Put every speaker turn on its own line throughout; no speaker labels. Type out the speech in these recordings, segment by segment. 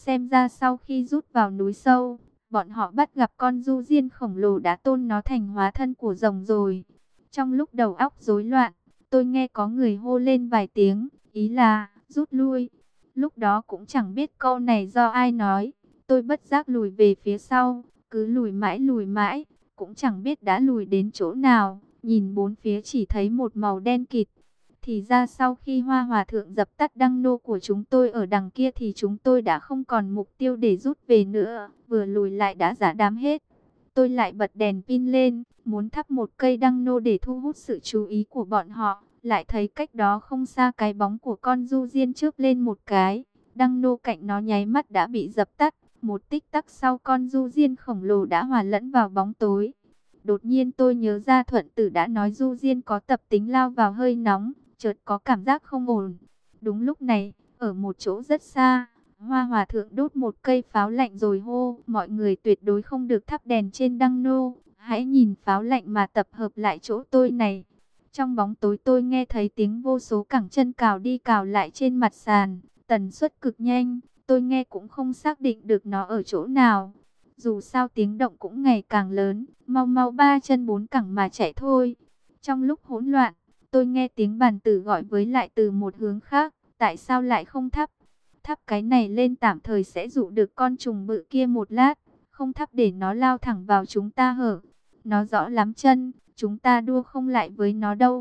Xem ra sau khi rút vào núi sâu, bọn họ bắt gặp con du diên khổng lồ đã tôn nó thành hóa thân của rồng rồi. Trong lúc đầu óc rối loạn, tôi nghe có người hô lên vài tiếng, ý là rút lui. Lúc đó cũng chẳng biết câu này do ai nói, tôi bất giác lùi về phía sau, cứ lùi mãi, cũng chẳng biết đã lùi đến chỗ nào, nhìn bốn phía chỉ thấy một màu đen kịt. Thì ra sau khi Hoa Hòa Thượng dập tắt đăng nô của chúng tôi ở đằng kia thì chúng tôi đã không còn mục tiêu để rút về nữa, vừa lùi lại đã giã đám hết. Tôi lại bật đèn pin lên, muốn thắp một cây đăng nô để thu hút sự chú ý của bọn họ, lại thấy cách đó không xa cái bóng của con du diên chớp lên một cái, đăng nô cạnh nó nháy mắt đã bị dập tắt, một tích tắc sau con du diên khổng lồ đã hòa lẫn vào bóng tối. Đột nhiên tôi nhớ ra Thuận Tử đã nói du diên có tập tính lao vào hơi nóng, chợt có cảm giác không ổn. Đúng lúc này, ở một chỗ rất xa, Hoa Hòa Thượng đốt một cây pháo lạnh rồi hô, mọi người tuyệt đối không được thắp đèn trên đăng nô, hãy nhìn pháo lạnh mà tập hợp lại chỗ tôi này. Trong bóng tối tôi nghe thấy tiếng vô số cẳng chân cào đi cào lại trên mặt sàn, tần suất cực nhanh, tôi nghe cũng không xác định được nó ở chỗ nào. Dù sao tiếng động cũng ngày càng lớn, mau mau ba chân bốn cẳng mà chạy thôi. Trong lúc hỗn loạn, tôi nghe tiếng bàn tử gọi với lại từ một hướng khác, tại sao lại không thắp? Thắp cái này lên tạm thời sẽ dụ được con trùng bự kia một lát, không thắp để nó lao thẳng vào chúng ta hở. Nó rõ lắm chân, chúng ta đua không lại với nó đâu.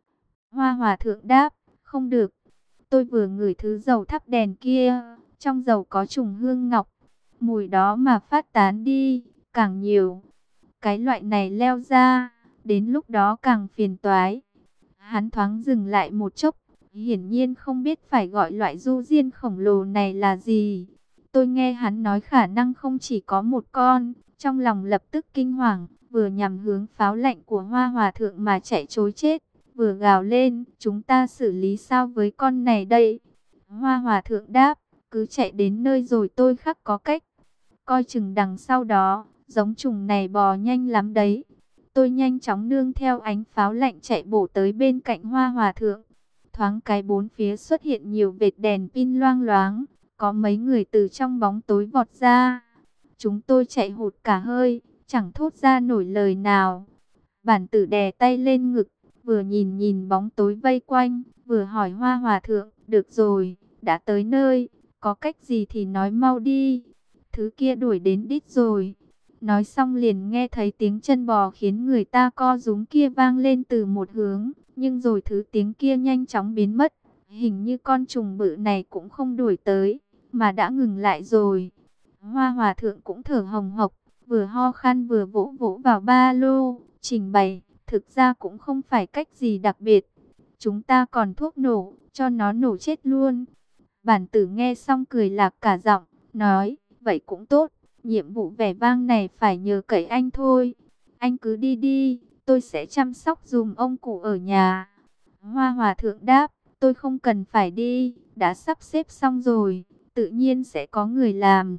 Hoa Hòa Thượng đáp, không được. Tôi vừa ngửi thứ dầu thắp đèn kia, trong dầu có trùng hương ngọc. Mùi đó mà phát tán đi, càng nhiều. Cái loại này leo ra, đến lúc đó càng phiền toái. Hắn thoáng dừng lại một chốc, hiển nhiên không biết phải gọi loại du diên khổng lồ này là gì. Tôi nghe hắn nói khả năng không chỉ có một con, trong lòng lập tức kinh hoàng, vừa nhằm hướng pháo lạnh của Hoa Hòa Thượng mà chạy trối chết, vừa gào lên, chúng ta xử lý sao với con này đây? Hoa Hòa Thượng đáp, cứ chạy đến nơi rồi tôi khắc có cách. Coi chừng đằng sau đó, giống trùng này bò nhanh lắm đấy. Tôi nhanh chóng nương theo ánh pháo lạnh chạy bổ tới bên cạnh Hoa Hòa Thượng. Thoáng cái bốn phía xuất hiện nhiều vệt đèn pin loang loáng, có mấy người từ trong bóng tối vọt ra. Chúng tôi chạy hụt cả hơi, chẳng thốt ra nổi lời nào. Bản tử đè tay lên ngực, vừa nhìn nhìn bóng tối vây quanh, vừa hỏi Hoa Hòa Thượng, được rồi, đã tới nơi, có cách gì thì nói mau đi. Thứ kia đuổi đến đít rồi. Nói xong liền nghe thấy tiếng chân bò khiến người ta co rúm kia vang lên từ một hướng, nhưng rồi thứ tiếng kia nhanh chóng biến mất. Hình như con trùng bự này cũng không đuổi tới, mà đã ngừng lại rồi. Hoa Hòa Thượng cũng thở hồng hộc, vừa ho khan vừa vỗ vỗ vào ba lô, trình bày, thực ra cũng không phải cách gì đặc biệt. Chúng ta còn thuốc nổ, cho nó nổ chết luôn. Bản tử nghe xong cười lạc cả giọng, nói, vậy cũng tốt, nhiệm vụ vẻ vang này phải nhờ cậy anh thôi. Anh cứ đi đi, tôi sẽ chăm sóc dùm ông cụ ở nhà. Hoa Hòa Thượng đáp, tôi không cần phải đi, đã sắp xếp xong rồi, tự nhiên sẽ có người làm.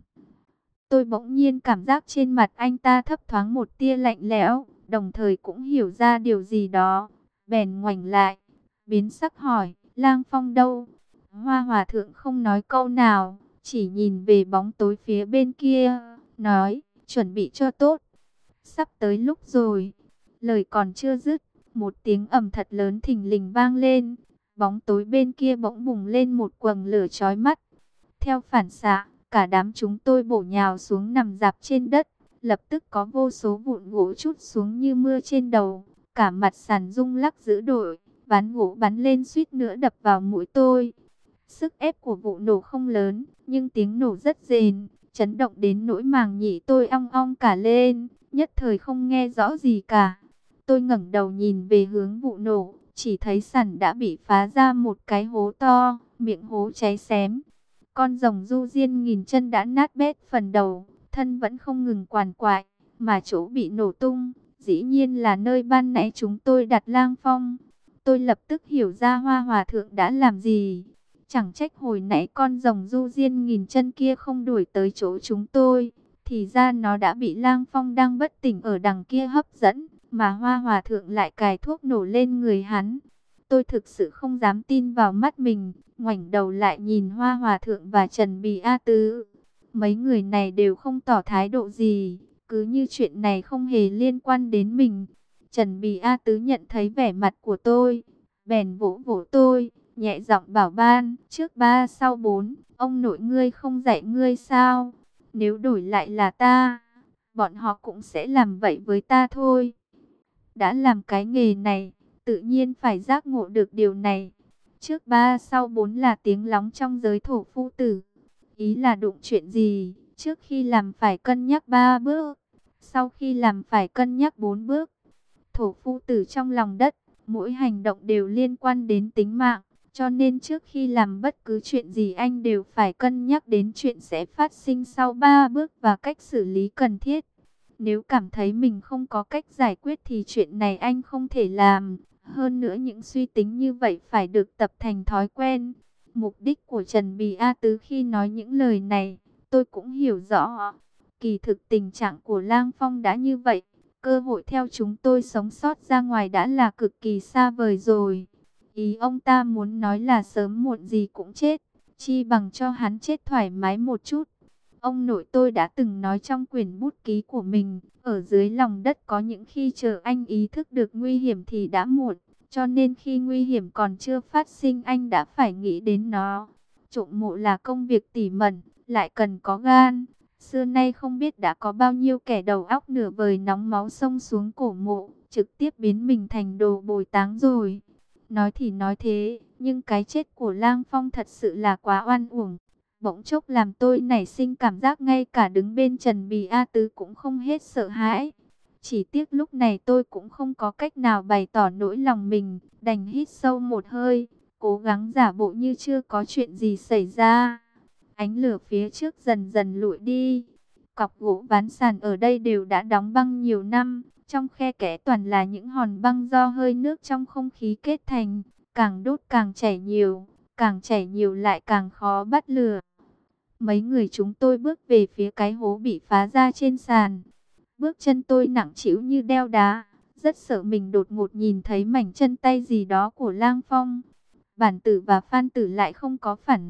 Tôi bỗng nhiên cảm giác trên mặt anh ta thấp thoáng một tia lạnh lẽo, đồng thời cũng hiểu ra điều gì đó. Bèn ngoảnh lại, biến sắc hỏi, Lang Phong đâu? Hoa Hòa Thượng không nói câu nào, chỉ nhìn về bóng tối phía bên kia, nói, chuẩn bị cho tốt. Sắp tới lúc rồi. Lời còn chưa dứt, một tiếng ầm thật lớn thình lình vang lên. Bóng tối bên kia bỗng bùng lên một quầng lửa chói mắt. Theo phản xạ, cả đám chúng tôi bổ nhào xuống nằm rạp trên đất. Lập tức có vô số vụn gỗ trút xuống như mưa trên đầu. Cả mặt sàn rung lắc dữ dội, ván gỗ bắn lên suýt nữa đập vào mũi tôi. Sức ép của vụ nổ không lớn, nhưng tiếng nổ rất rền, chấn động đến nỗi màng nhĩ tôi ong ong cả lên, nhất thời không nghe rõ gì cả. Tôi ngẩng đầu nhìn về hướng vụ nổ, chỉ thấy sàn đã bị phá ra một cái hố to, miệng hố cháy xém. Con rồng du diên nghìn chân đã nát bét phần đầu, thân vẫn không ngừng quằn quại, mà chỗ bị nổ tung, dĩ nhiên là nơi ban nãy chúng tôi đặt Lang Phong. Tôi lập tức hiểu ra Hoa Hòa Thượng đã làm gì. Chẳng trách hồi nãy con rồng du diên nghìn chân kia không đuổi tới chỗ chúng tôi. Thì ra nó đã bị Lang Phong đang bất tỉnh ở đằng kia hấp dẫn, mà Hoa Hòa Thượng lại cài thuốc nổ lên người hắn. Tôi thực sự không dám tin vào mắt mình, ngoảnh đầu lại nhìn Hoa Hòa Thượng và Trần Bì A Tứ. Mấy người này đều không tỏ thái độ gì, cứ như chuyện này không hề liên quan đến mình. Trần Bì A Tứ nhận thấy vẻ mặt của tôi, bèn vỗ vỗ tôi, nhẹ giọng bảo ban, trước ba sau bốn, ông nội ngươi không dạy ngươi sao? Nếu đổi lại là ta, bọn họ cũng sẽ làm vậy với ta thôi. Đã làm cái nghề này, tự nhiên phải giác ngộ được điều này. Trước ba sau bốn là tiếng lóng trong giới thổ phu tử. Ý là đụng chuyện gì, trước khi làm phải cân nhắc 3 bước, sau khi làm phải cân nhắc 4 bước. Thổ phu tử trong lòng đất, mỗi hành động đều liên quan đến tính mạng. Cho nên trước khi làm bất cứ chuyện gì anh đều phải cân nhắc đến chuyện sẽ phát sinh sau 3 bước và cách xử lý cần thiết. Nếu cảm thấy mình không có cách giải quyết thì chuyện này anh không thể làm. Hơn nữa những suy tính như vậy phải được tập thành thói quen. Mục đích của Trần Bì A Tứ khi nói những lời này, tôi cũng hiểu rõ. Kỳ thực tình trạng của Lang Phong đã như vậy. Cơ hội theo chúng tôi sống sót ra ngoài đã là cực kỳ xa vời rồi. Ý ông ta muốn nói là sớm muộn gì cũng chết, chi bằng cho hắn chết thoải mái một chút. Ông nội tôi đã từng nói trong quyển bút ký của mình, ở dưới lòng đất có những khi chờ anh ý thức được nguy hiểm thì đã muộn. Cho nên khi nguy hiểm còn chưa phát sinh anh đã phải nghĩ đến nó. Trộm mộ là công việc tỉ mẩn, lại cần có gan. Xưa nay không biết đã có bao nhiêu kẻ đầu óc nửa vời nóng máu xông xuống cổ mộ, trực tiếp biến mình thành đồ bồi táng rồi. Nói thì nói thế, nhưng cái chết của Lang Phong thật sự là quá oan uổng. Bỗng chốc làm tôi nảy sinh cảm giác ngay cả đứng bên Trần Bì A Tứ cũng không hết sợ hãi. Chỉ tiếc lúc này tôi cũng không có cách nào bày tỏ nỗi lòng mình, đành hít sâu một hơi, cố gắng giả bộ như chưa có chuyện gì xảy ra. Ánh lửa phía trước dần dần lụi đi. Cọc gỗ ván sàn ở đây đều đã đóng băng nhiều năm, trong khe kẽ toàn là những hòn băng do hơi nước trong không khí kết thành, càng đốt càng chảy nhiều lại càng khó bắt lửa. Mấy người chúng tôi bước về phía cái hố bị phá ra trên sàn. Bước chân tôi nặng trĩu như đeo đá, rất sợ mình đột ngột nhìn thấy mảnh chân tay gì đó của Lang Phong. Bản Tử và Phan Tử lại không có phản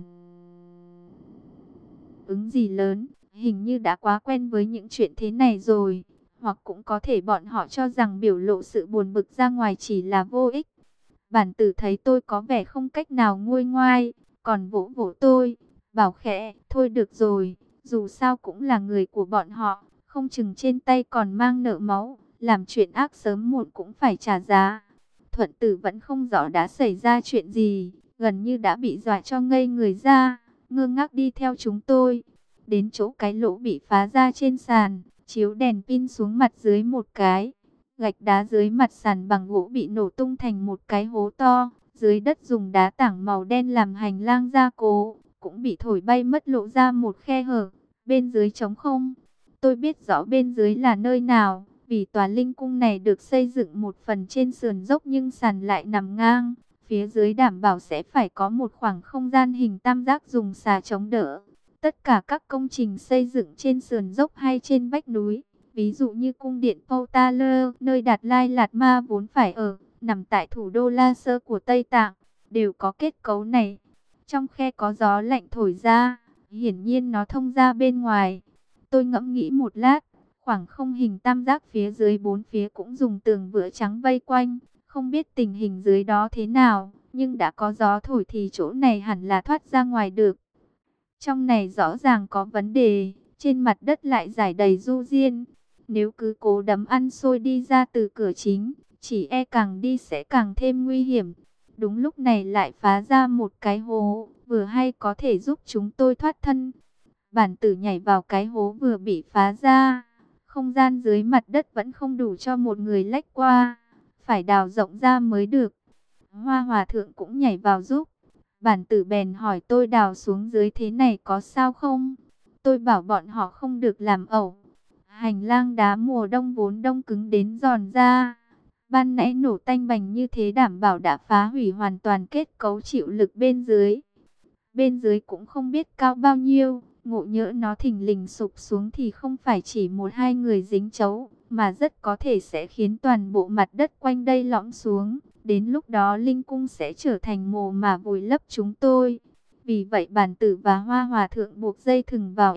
ứng gì lớn, hình như đã quá quen với những chuyện thế này rồi, hoặc cũng có thể bọn họ cho rằng biểu lộ sự buồn bực ra ngoài chỉ là vô ích. Bản Tử thấy tôi có vẻ không cách nào nguôi ngoai, còn vỗ vỗ tôi, bảo khẽ, thôi được rồi, dù sao cũng là người của bọn họ, không chừng trên tay còn mang nợ máu, làm chuyện ác sớm muộn cũng phải trả giá. Thuận Tử vẫn không rõ đã xảy ra chuyện gì, gần như đã bị dọa cho ngây người ra, ngơ ngác đi theo chúng tôi. Đến chỗ cái lỗ bị phá ra trên sàn, chiếu đèn pin xuống mặt dưới một cái. Gạch đá dưới mặt sàn bằng gỗ bị nổ tung thành một cái hố to, dưới đất dùng đá tảng màu đen làm hành lang gia cố, cũng bị thổi bay mất lộ ra một khe hở, bên dưới trống không. Tôi biết rõ bên dưới là nơi nào, vì tòa linh cung này được xây dựng một phần trên sườn dốc nhưng sàn lại nằm ngang. Phía dưới đảm bảo sẽ phải có một khoảng không gian hình tam giác dùng xà chống đỡ. Tất cả các công trình xây dựng trên sườn dốc hay trên vách núi, ví dụ như cung điện Potala, nơi Đạt Lai Lạt Ma vốn phải ở, nằm tại thủ đô La Sơ của Tây Tạng, đều có kết cấu này. Trong khe có gió lạnh thổi ra, hiển nhiên nó thông ra bên ngoài. Tôi ngẫm nghĩ một lát, khoảng không hình tam giác phía dưới bốn phía cũng dùng tường vữa trắng vây quanh, không biết tình hình dưới đó thế nào, nhưng đã có gió thổi thì chỗ này hẳn là thoát ra ngoài được. Trong này rõ ràng có vấn đề, trên mặt đất lại rải đầy du diên. Nếu cứ cố đấm ăn xôi đi ra từ cửa chính, chỉ e càng đi sẽ càng thêm nguy hiểm. Đúng lúc này lại phá ra một cái hố, vừa hay có thể giúp chúng tôi thoát thân. Bản Tử nhảy vào cái hố vừa bị phá ra. Không gian dưới mặt đất vẫn không đủ cho một người lách qua, phải đào rộng ra mới được. Hoa Hòa Thượng cũng nhảy vào giúp. Bản Tử bèn hỏi tôi đào xuống dưới thế này có sao không? Tôi bảo bọn họ không được làm ẩu. Hành lang đá mùa đông vốn đông cứng đến giòn ra. Ban nãy nổ tanh bành như thế đảm bảo đã phá hủy hoàn toàn kết cấu chịu lực bên dưới. Bên dưới cũng không biết cao bao nhiêu. Ngộ nhỡ nó thình lình sụp xuống thì không phải chỉ một hai người dính chấu, mà rất có thể sẽ khiến toàn bộ mặt đất quanh đây lõm xuống. Đến lúc đó linh cung sẽ trở thành mồ mà vùi lấp chúng tôi. Vì vậy Bản Tử và Hoa Hòa Thượng buộc dây thừng vào eo,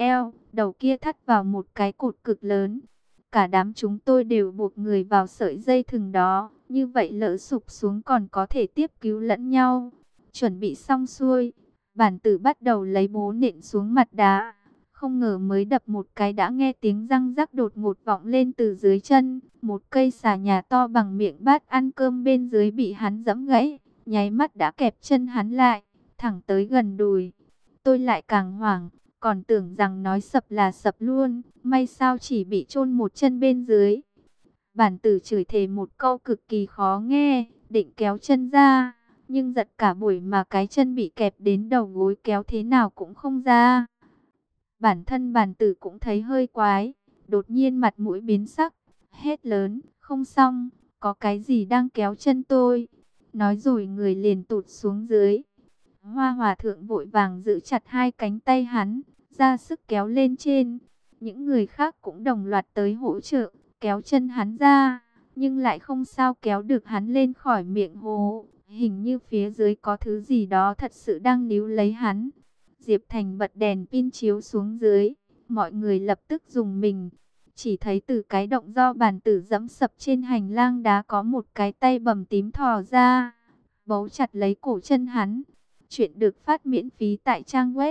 đầu kia thắt vào một cái cột cực lớn. Cả đám chúng tôi đều buộc người vào sợi dây thừng đó, như vậy lỡ sụp xuống còn có thể tiếp cứu lẫn nhau. Chuẩn bị xong xuôi, bản tử bắt đầu lấy búa nện xuống mặt đá. Không ngờ mới đập một cái đã nghe tiếng răng rắc đột ngột vọng lên từ dưới chân. Một cây xà nhà to bằng miệng bát ăn cơm bên dưới bị hắn giẫm gãy, nháy mắt đã kẹp chân hắn lại, thẳng tới gần đùi. Tôi lại càng hoảng, còn tưởng rằng nói sập là sập luôn, may sao chỉ bị chôn một chân bên dưới. Bản tử chửi thề một câu cực kỳ khó nghe, định kéo chân ra, nhưng giật cả buổi mà cái chân bị kẹp đến đầu gối kéo thế nào cũng không ra. Bản thân bản tử cũng thấy hơi quái, đột nhiên mặt mũi biến sắc, hét lớn, không xong, có cái gì đang kéo chân tôi. Nói rồi người liền tụt xuống dưới. Hoa Hòa Thượng vội vàng giữ chặt hai cánh tay hắn, ra sức kéo lên trên. Những người khác cũng đồng loạt tới hỗ trợ, kéo chân hắn ra, nhưng lại không sao kéo được hắn lên khỏi miệng hố. Hình như phía dưới có thứ gì đó thật sự đang níu lấy hắn. Diệp Thành bật đèn pin chiếu xuống dưới, mọi người lập tức rùng mình. Chỉ thấy từ cái động do bản tử dẫm sập trên hành lang đá có một cái tay bầm tím thò ra, bấu chặt lấy cổ chân hắn. Chuyện được phát miễn phí tại trang web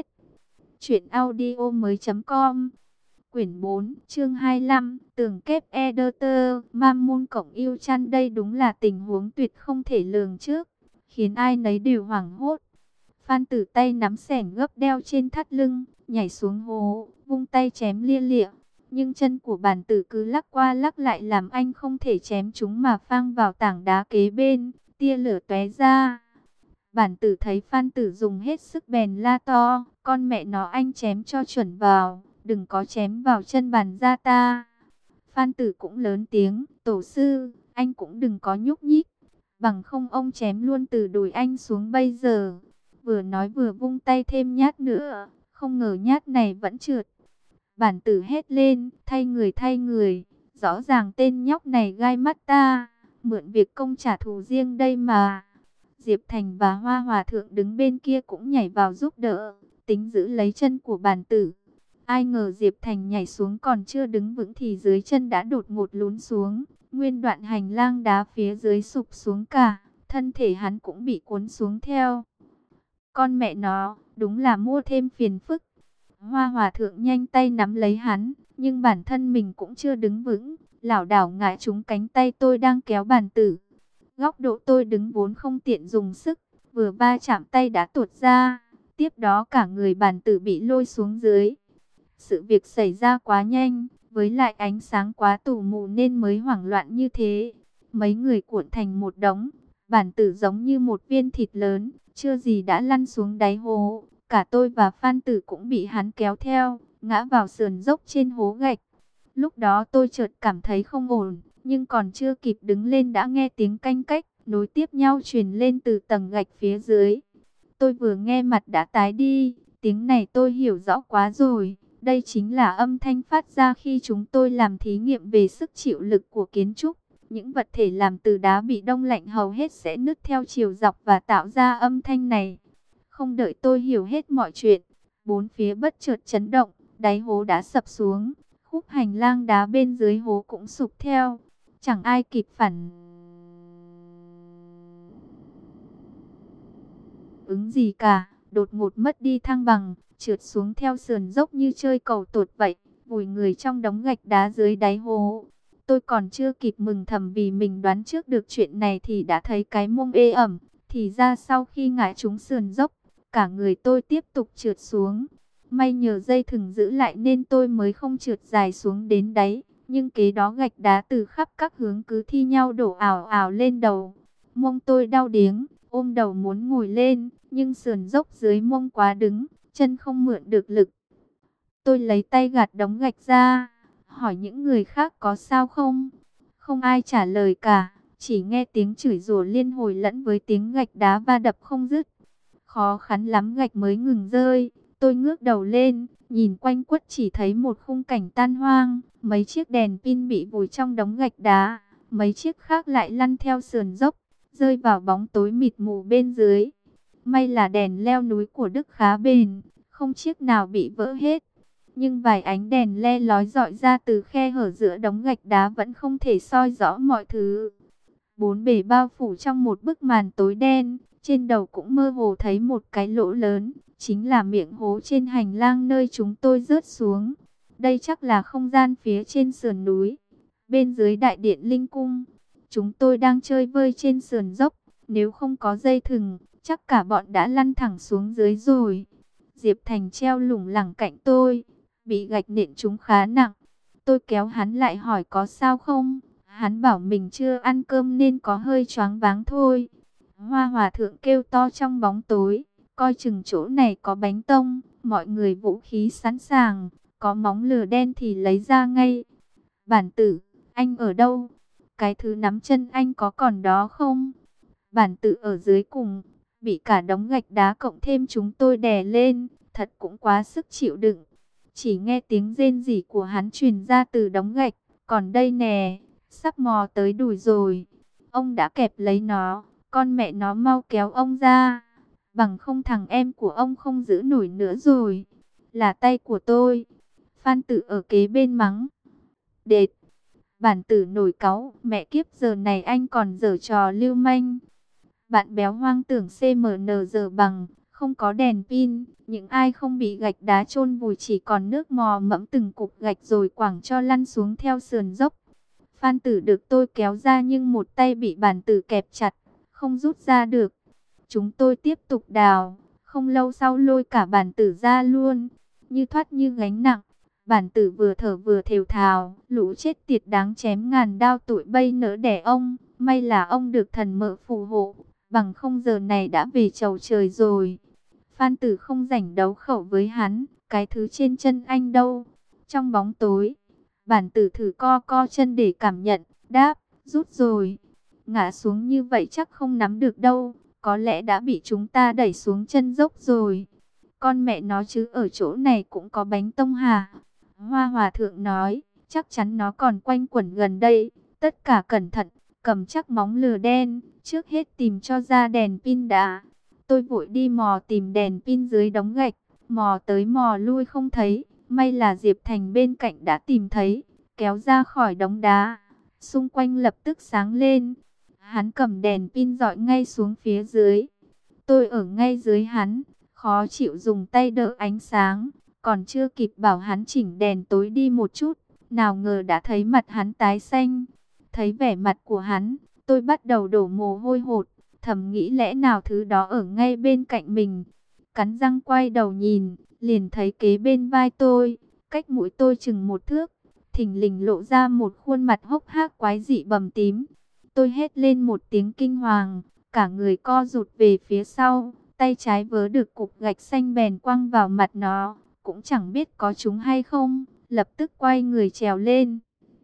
truyệnaudiomoi.com. Quyển 4, chương 25, tường kép Editor, Mam môn cổng yêu chăn. Đây đúng là tình huống tuyệt không thể lường trước, khiến ai nấy đều hoảng hốt. Phan Tử tay nắm xẻng gấp đeo trên thắt lưng, nhảy xuống hố, vung tay chém lia lịa. Nhưng chân của bản tử cứ lắc qua lắc lại làm anh không thể chém chúng mà phang vào tảng đá kế bên, tia lửa tóe ra. Bản tử thấy Phan Tử dùng hết sức bèn la to, con mẹ nó anh chém cho chuẩn vào, đừng có chém vào chân bản gia ta. Phan Tử cũng lớn tiếng, tổ sư, anh cũng đừng có nhúc nhích, bằng không ông chém luôn từ đùi anh xuống bây giờ. Vừa nói vừa vung tay thêm nhát nữa, không ngờ nhát này vẫn trượt. Bản tử hét lên, thay người, rõ ràng tên nhóc này gai mắt ta, mượn việc công trả thù riêng đây mà. Diệp Thành và Hoa Hòa Thượng đứng bên kia cũng nhảy vào giúp đỡ, tính giữ lấy chân của bản tử. Ai ngờ Diệp Thành nhảy xuống còn chưa đứng vững thì dưới chân đã đột ngột lún xuống, nguyên đoạn hành lang đá phía dưới sụp xuống cả, thân thể hắn cũng bị cuốn xuống theo. Con mẹ nó, đúng là mua thêm phiền phức. Hoa Hòa Thượng nhanh tay nắm lấy hắn, nhưng bản thân mình cũng chưa đứng vững, lảo đảo ngã trúng cánh tay tôi đang kéo bản tử. Góc độ tôi đứng vốn không tiện dùng sức, vừa va chạm tay đã tuột ra, tiếp đó cả người bản tử bị lôi xuống dưới. Sự việc xảy ra quá nhanh, với lại ánh sáng quá tù mù nên mới hoảng loạn như thế. Mấy người cuộn thành một đống, bản tử giống như một viên thịt lớn, chưa gì đã lăn xuống đáy hố. Cả tôi và Phan Tử cũng bị hắn kéo theo, ngã vào sườn dốc trên hố gạch. Lúc đó tôi chợt cảm thấy không ổn, nhưng còn chưa kịp đứng lên đã nghe tiếng canh cách, nối tiếp nhau truyền lên từ tầng gạch phía dưới. Tôi vừa nghe mặt đã tái đi, tiếng này tôi hiểu rõ quá rồi. Đây chính là âm thanh phát ra khi chúng tôi làm thí nghiệm về sức chịu lực của kiến trúc. Những vật thể làm từ đá bị đông lạnh hầu hết sẽ nứt theo chiều dọc và tạo ra âm thanh này. Không đợi tôi hiểu hết mọi chuyện, bốn phía bất chợt chấn động, đáy hố đã sập xuống, khúc hành lang đá bên dưới hố cũng sụp theo. Chẳng ai kịp phản ứng gì cả, đột ngột mất đi thăng bằng, trượt xuống theo sườn dốc như chơi cầu tột vậy, vùi người trong đống gạch đá dưới đáy hố. Tôi còn chưa kịp mừng thầm vì mình đoán trước được chuyện này thì đã thấy cái mông ê ẩm. Thì ra sau khi ngã trúng sườn dốc, cả người tôi tiếp tục trượt xuống. May nhờ dây thừng giữ lại nên tôi mới không trượt dài xuống đến đáy. Nhưng kế đó gạch đá từ khắp các hướng cứ thi nhau đổ ào ào lên đầu. Mông tôi đau điếng, ôm đầu muốn ngồi lên, nhưng sườn dốc dưới mông quá đứng, chân không mượn được lực. Tôi lấy tay gạt đống gạch ra, hỏi những người khác có sao không? Không ai trả lời cả, chỉ nghe tiếng chửi rủa liên hồi lẫn với tiếng gạch đá va đập không dứt. Khó khăn lắm gạch mới ngừng rơi. Tôi ngước đầu lên, nhìn quanh quất chỉ thấy một khung cảnh tan hoang. Mấy chiếc đèn pin bị vùi trong đống gạch đá, mấy chiếc khác lại lăn theo sườn dốc, rơi vào bóng tối mịt mù bên dưới. May là đèn leo núi của Đức khá bền, không chiếc nào bị vỡ hết. nhưng vài ánh đèn le lói rọi ra từ khe hở giữa đống gạch đá vẫn không thể soi rõ mọi thứ. Bốn bề bao phủ trong một bức màn tối đen, trên đầu cũng mơ hồ thấy một cái lỗ lớn, chính là miệng hố trên hành lang nơi chúng tôi rớt xuống. Đây chắc là không gian phía trên sườn núi, bên dưới đại điện linh cung. Chúng tôi đang chơi vơi trên sườn dốc, nếu không có dây thừng, chắc cả bọn đã lăn thẳng xuống dưới rồi. Diệp Thành treo lủng lẳng cạnh tôi, bị gạch nện trúng khá nặng. Tôi kéo hắn lại hỏi có sao không? Hắn bảo mình chưa ăn cơm nên có hơi choáng váng thôi. Hoa Hòa thượng kêu to trong bóng tối, coi chừng chỗ này có bánh tông, mọi người vũ khí sẵn sàng, có móng lửa đen thì lấy ra ngay. Bản tử, anh ở đâu? Cái thứ nắm chân anh có còn đó không? Bản tử ở dưới cùng, bị cả đống gạch đá cộng thêm chúng tôi đè lên, thật cũng quá sức chịu đựng. Chỉ nghe tiếng rên rỉ của hắn truyền ra từ đống gạch, còn đây nè, sắp mò tới đùi rồi. Ông đã kẹp lấy nó, con mẹ nó mau kéo ông ra, bằng không thằng em của ông không giữ nổi nữa rồi. Là tay của tôi. Phan Tử ở kế bên mắng. Đệt, bản tử nổi cáu, mẹ kiếp giờ này anh còn giở trò lưu manh. Bạn béo hoang tưởng CMN giờ bằng, không có đèn pin, những ai không bị gạch đá chôn vùi chỉ còn nước mò mẫm từng cục gạch rồi quẳng cho lăn xuống theo sườn dốc. Phan Tử được tôi kéo ra nhưng một tay bị bản tử kẹp chặt, không rút ra được. Chúng tôi tiếp tục đào, không lâu sau lôi cả bản tử ra luôn, như thoát như gánh nặng. Bản tử vừa thở vừa thều thào, lũ chết tiệt đáng chém ngàn đao tụi bay nỡ đẻ ông, may là ông được thần mợ phù hộ, bằng không giờ này đã về chầu trời rồi. Phan Tử không rảnh đấu khẩu với hắn, cái thứ trên chân anh đâu. Trong bóng tối, bản tử thử co co chân để cảm nhận, đáp, rút rồi. Ngã xuống như vậy chắc không nắm được đâu, có lẽ đã bị chúng ta đẩy xuống chân dốc rồi. Con mẹ nó chứ ở chỗ này cũng có bánh tông hả? Hoa Hòa thượng nói, chắc chắn nó còn quanh quẩn gần đây, tất cả cẩn thận, cầm chắc móng lửa đen, trước hết tìm cho ra đèn pin đã. Tôi vội đi mò tìm đèn pin dưới đống gạch, mò tới mò lui không thấy, may là Diệp Thành bên cạnh đã tìm thấy, kéo ra khỏi đống đá, xung quanh lập tức sáng lên. Hắn cầm đèn pin dọi ngay xuống phía dưới. Tôi ở ngay dưới hắn, khó chịu dùng tay đỡ ánh sáng, còn chưa kịp bảo hắn chỉnh đèn tối đi một chút, nào ngờ đã thấy mặt hắn tái xanh. Thấy vẻ mặt của hắn, tôi bắt đầu đổ mồ hôi hột, thầm nghĩ lẽ nào thứ đó ở ngay bên cạnh mình. Cắn răng quay đầu nhìn, liền thấy kế bên vai tôi, cách mũi tôi chừng một thước, thình lình lộ ra một khuôn mặt hốc hác quái dị bầm tím. Tôi hét lên một tiếng kinh hoàng, cả người co rụt về phía sau, tay trái vớ được cục gạch xanh bèn quăng vào mặt nó, cũng chẳng biết có trúng hay không, lập tức quay người trèo lên.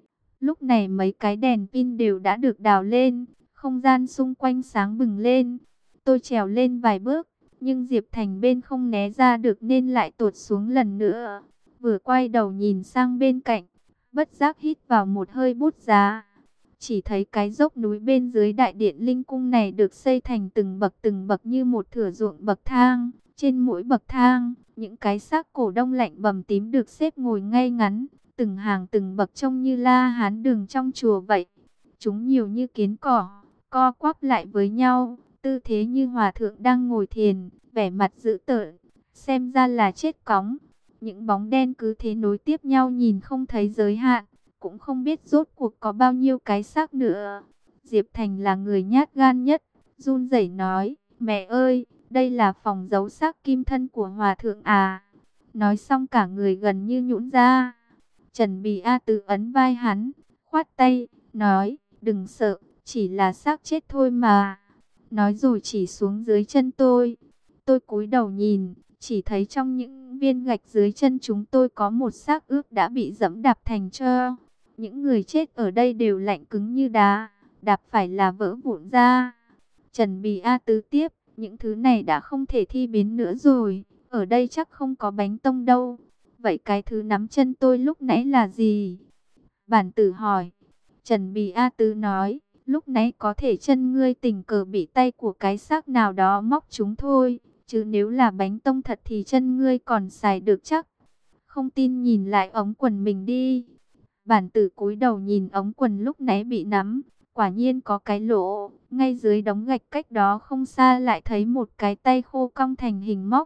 Lúc này mấy cái đèn pin đều đã được đào lên, không gian xung quanh sáng bừng lên. Tôi trèo lên vài bước, nhưng Diệp Thành bên không né ra được nên lại tuột xuống lần nữa. Vừa quay đầu nhìn sang bên cạnh, bất giác hít vào một hơi bút giá. Chỉ thấy cái dốc núi bên dưới đại điện linh cung này được xây thành từng bậc như một thửa ruộng bậc thang. Trên mỗi bậc thang, những cái xác cổ đông lạnh bầm tím được xếp ngồi ngay ngắn, từng hàng từng bậc trông như La Hán đường trong chùa vậy. Chúng nhiều như kiến cỏ, co quắp lại với nhau, tư thế như hòa thượng đang ngồi thiền, vẻ mặt dữ tợn, xem ra là chết cóng. Những bóng đen cứ thế nối tiếp nhau nhìn không thấy giới hạn, cũng không biết rốt cuộc có bao nhiêu cái xác nữa. Diệp Thành là người nhát gan nhất, run rẩy nói, mẹ ơi, đây là phòng giấu xác kim thân của hòa thượng à. Nói xong cả người gần như nhũn ra. Trần Bì A Tứ ấn vai hắn, khoát tay, nói, đừng sợ, chỉ là xác chết thôi mà. Nói rồi chỉ xuống dưới chân tôi. Tôi cúi đầu nhìn, chỉ thấy trong những viên gạch dưới chân chúng tôi có một xác ướp đã bị dẫm đạp thành tro. Những người chết ở đây đều lạnh cứng như đá, đạp phải là vỡ vụn ra. Trần Bì A Tứ tiếp, những thứ này đã không thể thi biến nữa rồi, ở đây chắc không có bánh tông đâu. Vậy cái thứ nắm chân tôi lúc nãy là gì? Bản tử hỏi. Trần Bì A Tứ nói, lúc nãy có thể chân ngươi tình cờ bị tay của cái xác nào đó móc chúng thôi, chứ nếu là bánh tông thật thì chân ngươi còn xài được chắc. Không tin nhìn lại ống quần mình đi. Bản tử cúi đầu nhìn ống quần lúc nãy bị nắm. Quả nhiên có cái lỗ. Ngay dưới đống gạch cách đó không xa lại thấy một cái tay khô cong thành hình móc.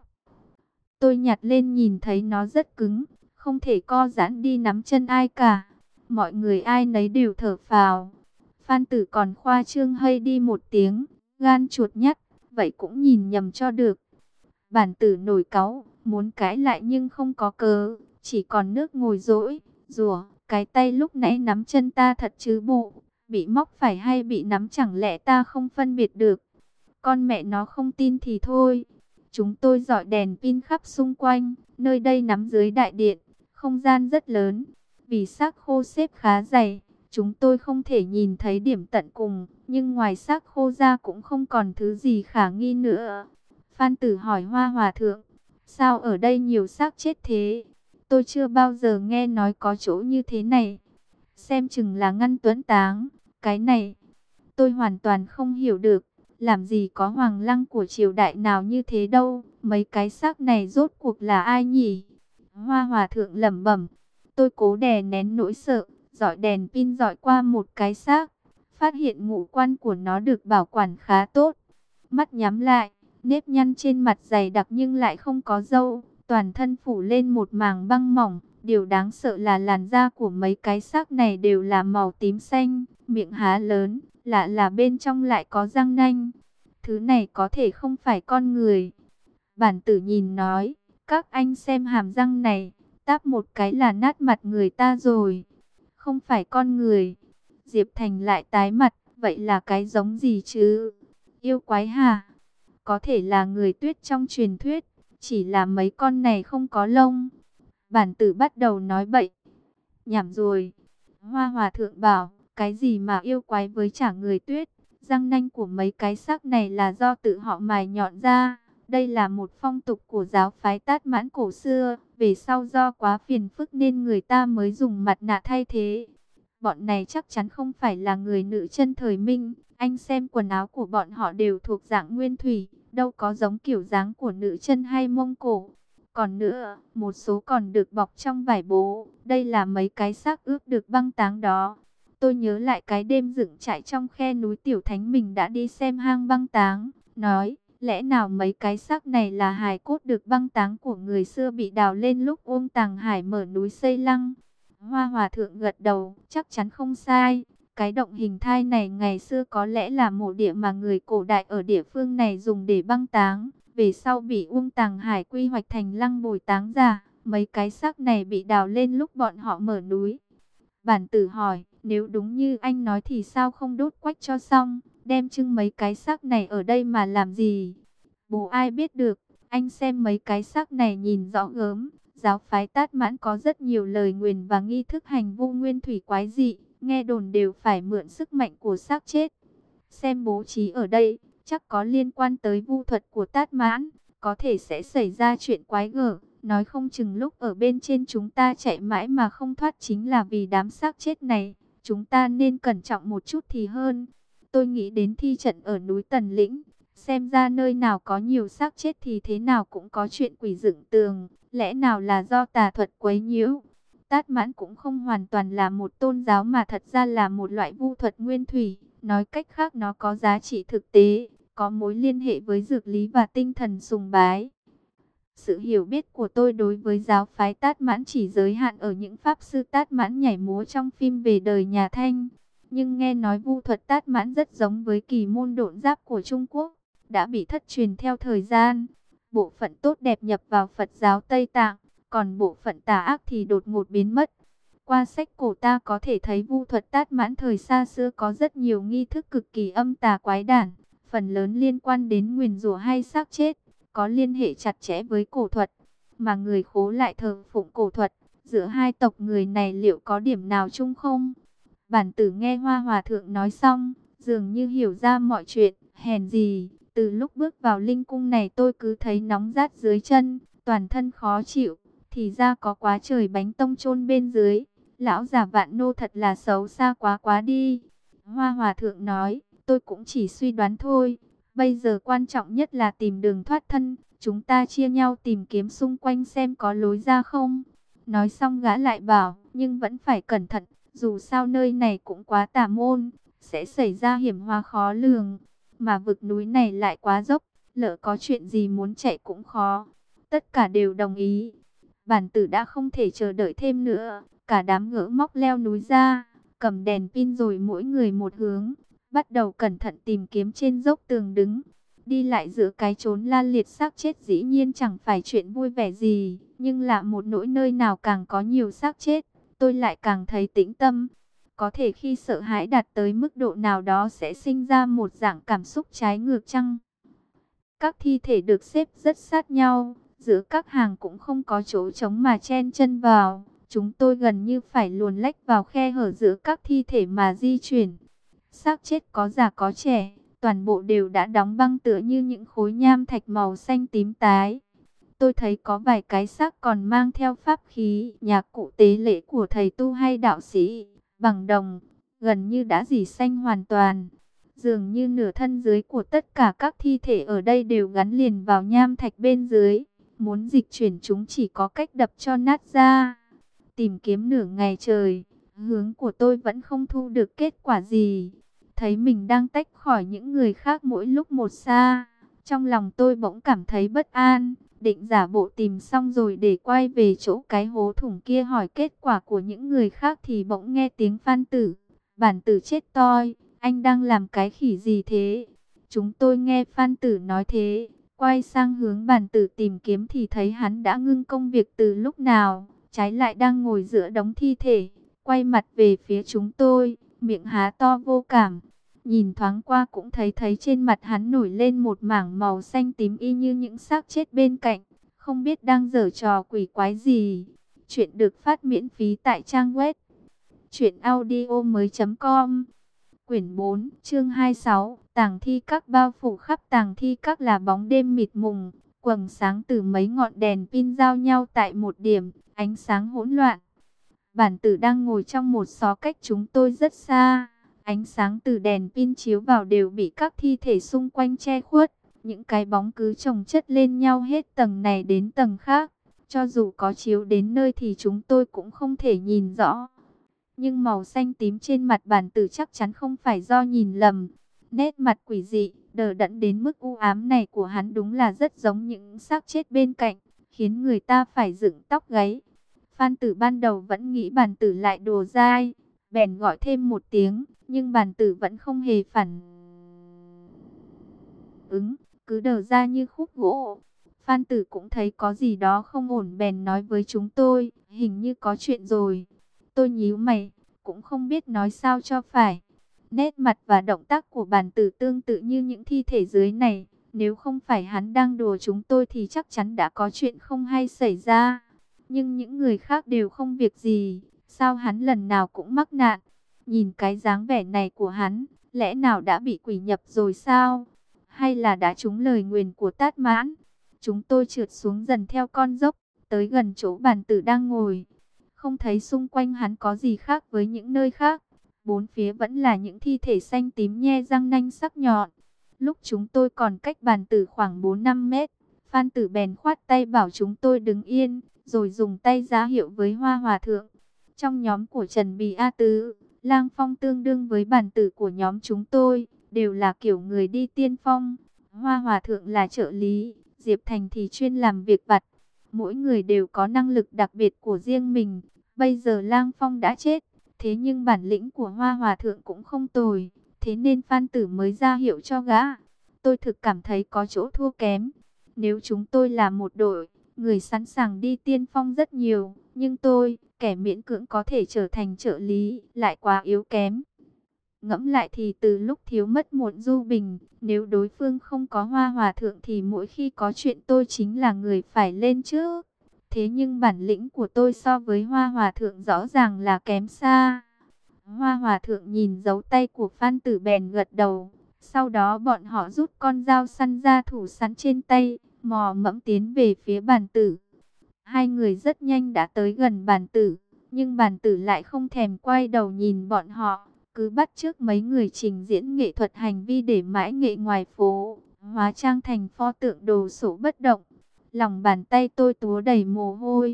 Tôi nhặt lên nhìn thấy nó rất cứng. Không thể co giãn đi nắm chân ai cả. Mọi người ai nấy đều thở phào. Phan Tử còn khoa trương hơi đi một tiếng. Gan chuột nhắt. Vậy cũng nhìn nhầm cho được. Bản tử nổi cáu. Muốn cãi lại nhưng không có cớ. Chỉ còn nước ngồi dỗi. Rủa, cái tay lúc nãy nắm chân ta thật chứ bộ. Bị móc phải hay bị nắm chẳng lẽ ta không phân biệt được. Con mẹ nó không tin thì thôi. Chúng tôi dọi đèn pin khắp xung quanh. Nơi đây nằm dưới đại điện. Không gian rất lớn. Vì xác khô xếp khá dày. Chúng tôi không thể nhìn thấy điểm tận cùng. Nhưng ngoài xác khô ra cũng không còn thứ gì khả nghi nữa. Phan Tử hỏi Hoa Hòa Thượng. Sao ở đây nhiều xác chết thế? Tôi chưa bao giờ nghe nói có chỗ như thế này. Xem chừng là ngăn tuấn táng. Cái này, tôi hoàn toàn không hiểu được. Làm gì có hoàng lăng của triều đại nào như thế đâu. Mấy cái xác này rốt cuộc là ai nhỉ? Hoa Hòa Thượng lẩm bẩm. Tôi cố đè nén nỗi sợ. Dọi đèn pin dọi qua một cái xác. Phát hiện ngũ quan của nó được bảo quản khá tốt. Mắt nhắm lại. Nếp nhăn trên mặt dày đặc nhưng lại không có râu. Toàn thân phủ lên một màng băng mỏng. Điều đáng sợ là làn da của mấy cái xác này đều là màu tím xanh. Miệng há lớn. Lạ là bên trong lại có răng nanh. Thứ này có thể không phải con người. Bản tử nhìn nói. Các anh xem hàm răng này. Táp một cái là nát mặt người ta rồi. Không phải con người. Diệp Thành lại tái mặt. Vậy là cái giống gì chứ? Yêu quái hả? Có thể là người tuyết trong truyền thuyết. Chỉ là mấy con này không có lông. Bản tử bắt đầu nói bậy. Nhảm rồi. Hoa Hòa Thượng bảo. Cái gì mà yêu quái với chả người tuyết. Răng nanh của mấy cái xác này là do tự họ mài nhọn ra. Đây là một phong tục của giáo phái Tát Mãn cổ xưa. Về sau do quá phiền phức nên người ta mới dùng mặt nạ thay thế. Bọn này chắc chắn không phải là người nữ chân thời Minh. Anh xem quần áo của bọn họ đều thuộc dạng nguyên thủy. Đâu có giống kiểu dáng của nữ chân hay Mông Cổ. Còn nữa, một số còn được bọc trong vải bố. Đây là mấy cái xác ướp được băng táng đó. Tôi nhớ lại cái đêm dựng trại trong khe núi Tiểu Thánh mình đã đi xem hang băng táng. Nói, lẽ nào mấy cái xác này là hài cốt được băng táng của người xưa bị đào lên lúc Uông Tàng Hải mở núi xây lăng. Hoa Hòa Thượng gật đầu, chắc chắn không sai. Cái động hình thai này ngày xưa có lẽ là mộ địa mà người cổ đại ở địa phương này dùng để băng táng. Về sau bị Uông Tàng Hải quy hoạch thành lăng bồi táng giả. Mấy cái xác này bị đào lên lúc bọn họ mở núi. Bản tử hỏi, nếu đúng như anh nói thì sao không đốt quách cho xong, đem trưng mấy cái xác này ở đây mà làm gì? Bố ai biết được, anh xem mấy cái xác này nhìn rõ gớm. Giáo phái Tát Mãn có rất nhiều lời nguyền và nghi thức hành vu nguyên thủy quái dị, nghe đồn đều phải mượn sức mạnh của xác chết. Xem bố trí ở đây, chắc có liên quan tới vu thuật của Tát Mãn, có thể sẽ xảy ra chuyện quái gở. Nói không chừng lúc ở bên trên chúng ta chạy mãi mà không thoát chính là vì đám xác chết này. Chúng ta nên cẩn trọng một chút thì hơn. Tôi nghĩ đến thi trận ở núi Tần Lĩnh. Xem ra nơi nào có nhiều xác chết thì thế nào cũng có chuyện quỷ dựng tường. Lẽ nào là do tà thuật quấy nhiễu? Tát Mãn cũng không hoàn toàn là một tôn giáo mà thật ra là một loại vu thuật nguyên thủy. Nói cách khác nó có giá trị thực tế, có mối liên hệ với dược lý và tinh thần sùng bái. Sự hiểu biết của tôi đối với giáo phái Tát Mãn chỉ giới hạn ở những pháp sư Tát Mãn nhảy múa trong phim về đời nhà Thanh. Nhưng nghe nói vu thuật Tát Mãn rất giống với kỳ môn độn giáp của Trung Quốc, đã bị thất truyền theo thời gian. Bộ phận tốt đẹp nhập vào Phật giáo Tây Tạng, còn bộ phận tà ác thì đột ngột biến mất. Qua sách cổ ta có thể thấy vu thuật Tát Mãn thời xa xưa có rất nhiều nghi thức cực kỳ âm tà quái đản, phần lớn liên quan đến nguyền rủa hay xác chết, có liên hệ chặt chẽ với cổ thuật, mà người Khố lại thờ phụng cổ thuật. Giữa hai tộc người này liệu có điểm nào chung không? Bản tử nghe Hoa Hòa Thượng nói xong, dường như hiểu ra mọi chuyện. Hèn gì, từ lúc bước vào linh cung này tôi cứ thấy nóng rát dưới chân, toàn thân khó chịu. Thì ra có quá trời bánh tông chôn bên dưới. Lão già Vạn Nô thật là xấu xa quá quá đi. Hoa Hòa Thượng nói, tôi cũng chỉ suy đoán thôi. Bây giờ quan trọng nhất là tìm đường thoát thân. Chúng ta chia nhau tìm kiếm xung quanh xem có lối ra không. Nói xong gã lại bảo, nhưng vẫn phải cẩn thận, dù sao nơi này cũng quá tà môn, sẽ xảy ra hiểm họa khó lường. Mà vực núi này lại quá dốc, lỡ có chuyện gì muốn chạy cũng khó. Tất cả đều đồng ý. Bản tử đã không thể chờ đợi thêm nữa, cả đám ngỡ móc leo núi ra, cầm đèn pin rồi mỗi người một hướng, bắt đầu cẩn thận tìm kiếm trên dốc tường đứng. Đi lại giữa cái chốn la liệt xác chết dĩ nhiên chẳng phải chuyện vui vẻ gì, nhưng lạ một nỗi nơi nào càng có nhiều xác chết, tôi lại càng thấy tĩnh tâm. Có thể khi sợ hãi đạt tới mức độ nào đó sẽ sinh ra một dạng cảm xúc trái ngược chăng? Các thi thể được xếp rất sát nhau, giữa các hàng cũng không có chỗ trống mà chen chân vào. Chúng tôi gần như phải luồn lách vào khe hở giữa các thi thể mà di chuyển. Xác chết có già có trẻ, toàn bộ đều đã đóng băng tựa như những khối nham thạch màu xanh tím tái. Tôi thấy có vài cái xác còn mang theo pháp khí, nhạc cụ tế lễ của thầy tu hay đạo sĩ, bằng đồng, gần như đã rỉ sanh hoàn toàn. Dường như nửa thân dưới của tất cả các thi thể ở đây đều gắn liền vào nham thạch bên dưới. Muốn dịch chuyển chúng chỉ có cách đập cho nát ra. Tìm kiếm nửa ngày trời, hướng của tôi vẫn không thu được kết quả gì. Thấy mình đang tách khỏi những người khác mỗi lúc một xa. Trong lòng tôi bỗng cảm thấy bất an. Định giả bộ tìm xong rồi để quay về chỗ cái hố thủng kia hỏi kết quả của những người khác thì bỗng nghe tiếng Phan Tử. Bản Tử chết toi, anh đang làm cái khỉ gì thế? Chúng tôi nghe Phan Tử nói thế, quay sang hướng Bản Tử tìm kiếm thì thấy hắn đã ngưng công việc từ lúc nào, trái lại đang ngồi giữa đống thi thể, quay mặt về phía chúng tôi, miệng há to vô cảm. Nhìn thoáng qua cũng thấy trên mặt hắn nổi lên một mảng màu xanh tím y như những xác chết bên cạnh, không biết đang giở trò quỷ quái gì. Chuyện được phát miễn phí tại trang web truyệnaudiomoi.com. Quyển 4, chương 26, tàng thi các. Bao phủ khắp tàng thi các là bóng đêm mịt mùng, quầng sáng từ mấy ngọn đèn pin giao nhau tại một điểm, ánh sáng hỗn loạn. Bản Tử đang ngồi trong một xó cách chúng tôi rất xa. Ánh sáng từ đèn pin chiếu vào đều bị các thi thể xung quanh che khuất. Những cái bóng cứ chồng chất lên nhau hết tầng này đến tầng khác. Cho dù có chiếu đến nơi thì chúng tôi cũng không thể nhìn rõ. Nhưng màu xanh tím trên mặt Bản Tử chắc chắn không phải do nhìn lầm. Nét mặt quỷ dị, đờ đẫn đến mức u ám này của hắn đúng là rất giống những xác chết bên cạnh, khiến người ta phải dựng tóc gáy. Phan Tử ban đầu vẫn nghĩ Bản Tử lại đùa dai, bèn gọi thêm một tiếng, nhưng Bản Tử vẫn không hề phản ứng, cứ đờ ra như khúc gỗ. Phan Tử cũng thấy có gì đó không ổn bèn nói với chúng tôi, hình như có chuyện rồi. Tôi nhíu mày, cũng không biết nói sao cho phải. Nét mặt và động tác của Bản Tử tương tự như những thi thể dưới này. Nếu không phải hắn đang đùa chúng tôi thì chắc chắn đã có chuyện không hay xảy ra. Nhưng những người khác đều không việc gì. Sao hắn lần nào cũng mắc nạn? Nhìn cái dáng vẻ này của hắn, lẽ nào đã bị quỷ nhập rồi sao? Hay là đã trúng lời nguyền của Tát Mãn? Chúng tôi trượt xuống dần theo con dốc, tới gần chỗ Bản Tử đang ngồi. Không thấy xung quanh hắn có gì khác với những nơi khác. Bốn phía vẫn là những thi thể xanh tím nhe răng nanh sắc nhọn. Lúc chúng tôi còn cách Bản Tử khoảng 4-5 mét, Phan Tử bèn khoát tay bảo chúng tôi đứng yên, rồi dùng tay ra hiệu với Hoa Hòa Thượng. Trong nhóm của Trần Bì A Tứ, Lang Phong tương đương với Bản Tử của nhóm chúng tôi, đều là kiểu người đi tiên phong. Hoa Hòa Thượng là trợ lý, Diệp Thành thì chuyên làm việc vặt. Mỗi người đều có năng lực đặc biệt của riêng mình. Bây giờ Lang Phong đã chết, thế nhưng bản lĩnh của Hoa Hòa Thượng cũng không tồi, thế nên Phan Tử mới ra hiệu cho gã. Tôi thực cảm thấy có chỗ thua kém. Nếu chúng tôi là một đội, người sẵn sàng đi tiên phong rất nhiều, nhưng tôi, kẻ miễn cưỡng có thể trở thành trợ lý, lại quá yếu kém. Ngẫm lại thì từ lúc thiếu mất một Du Bình, nếu đối phương không có Hoa Hòa Thượng thì mỗi khi có chuyện tôi chính là người phải lên trước. Thế nhưng bản lĩnh của tôi so với Hoa Hòa Thượng rõ ràng là kém xa. Hoa Hòa Thượng nhìn dấu tay của Phan Tử bèn gật đầu. Sau đó bọn họ rút con dao săn ra thủ sẵn trên tay, mò mẫm tiến về phía Bản Tử. Hai người rất nhanh đã tới gần Bản Tử, nhưng Bản Tử lại không thèm quay đầu nhìn bọn họ, cứ bắt chước mấy người trình diễn nghệ thuật hành vi để mãi nghệ ngoài phố, hóa trang thành pho tượng đồ sộ bất động. Lòng bàn tay tôi túa đầy mồ hôi,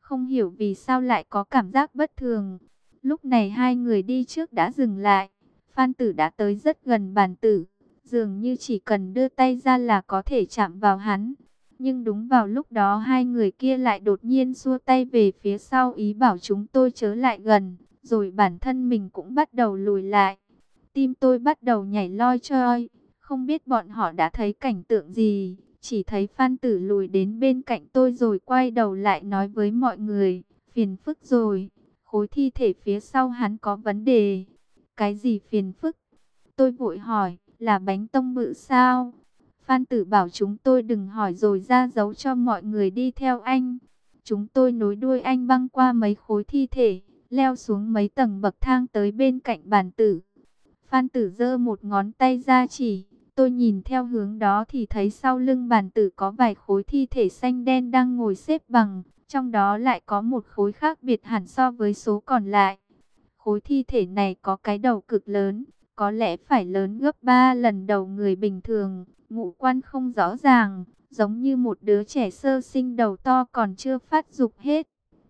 không hiểu vì sao lại có cảm giác bất thường. Lúc này hai người đi trước đã dừng lại. Phan Tử đã tới rất gần bàn tử, dường như chỉ cần đưa tay ra là có thể chạm vào hắn. Nhưng đúng vào lúc đó hai người kia lại đột nhiên xua tay về phía sau, ý bảo chúng tôi chớ lại gần, rồi bản thân mình cũng bắt đầu lùi lại. Tim tôi bắt đầu nhảy loi choi, không biết bọn họ đã thấy cảnh tượng gì, chỉ thấy Phan Tử lùi đến bên cạnh tôi rồi quay đầu lại nói với mọi người, phiền phức rồi, khối thi thể phía sau hắn có vấn đề. Cái gì phiền phức? Tôi vội hỏi, là bánh tông bự sao? Phan Tử bảo chúng tôi đừng hỏi rồi ra dấu cho mọi người đi theo anh. Chúng tôi nối đuôi anh băng qua mấy khối thi thể, leo xuống mấy tầng bậc thang tới bên cạnh bàn tử. Phan Tử giơ một ngón tay ra chỉ, tôi nhìn theo hướng đó thì thấy sau lưng bàn tử có vài khối thi thể xanh đen đang ngồi xếp bằng, trong đó lại có một khối khác biệt hẳn so với số còn lại. Khối thi thể này có cái đầu cực lớn, có lẽ phải lớn gấp 3 lần đầu người bình thường, ngũ quan không rõ ràng, giống như một đứa trẻ sơ sinh đầu to còn chưa phát dục hết.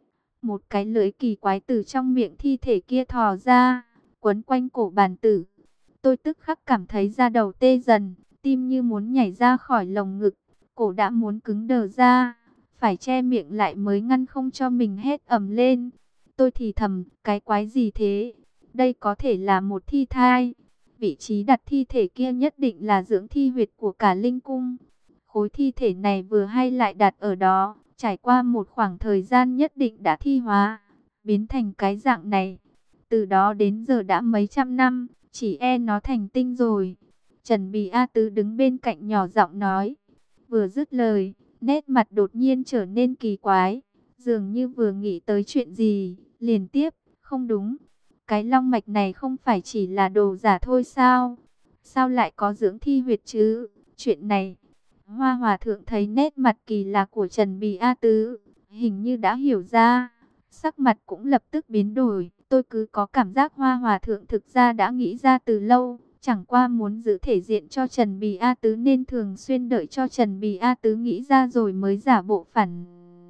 Một cái lưỡi kỳ quái từ trong miệng thi thể kia thò ra, quấn quanh cổ bàn tử. Tôi tức khắc cảm thấy da đầu tê dần, tim như muốn nhảy ra khỏi lồng ngực, cổ đã muốn cứng đờ ra, phải che miệng lại mới ngăn không cho mình hét ầm lên. Tôi thì thầm, cái quái gì thế? Đây có thể là một thi thai. Vị trí đặt thi thể kia nhất định là dưỡng thi huyệt của cả linh cung. Khối thi thể này vừa hay lại đặt ở đó, trải qua một khoảng thời gian nhất định đã thi hóa, biến thành cái dạng này. Từ đó đến giờ đã mấy trăm năm, chỉ e nó thành tinh rồi. Trần Bì A Tứ đứng bên cạnh nhỏ giọng nói. Vừa dứt lời, nét mặt đột nhiên trở nên kỳ quái, dường như vừa nghĩ tới chuyện gì, liền tiếp, không đúng. Cái long mạch này không phải chỉ là đồ giả thôi sao? Sao lại có dưỡng thi huyệt chứ? Chuyện này, Hoa Hòa Thượng thấy nét mặt kỳ lạ của Trần Bì A Tứ, hình như đã hiểu ra, sắc mặt cũng lập tức biến đổi. Tôi cứ có cảm giác Hoa Hòa Thượng thực ra đã nghĩ ra từ lâu, chẳng qua muốn giữ thể diện cho Trần Bì A Tứ nên thường xuyên đợi cho Trần Bì A Tứ nghĩ ra rồi mới giả bộ phản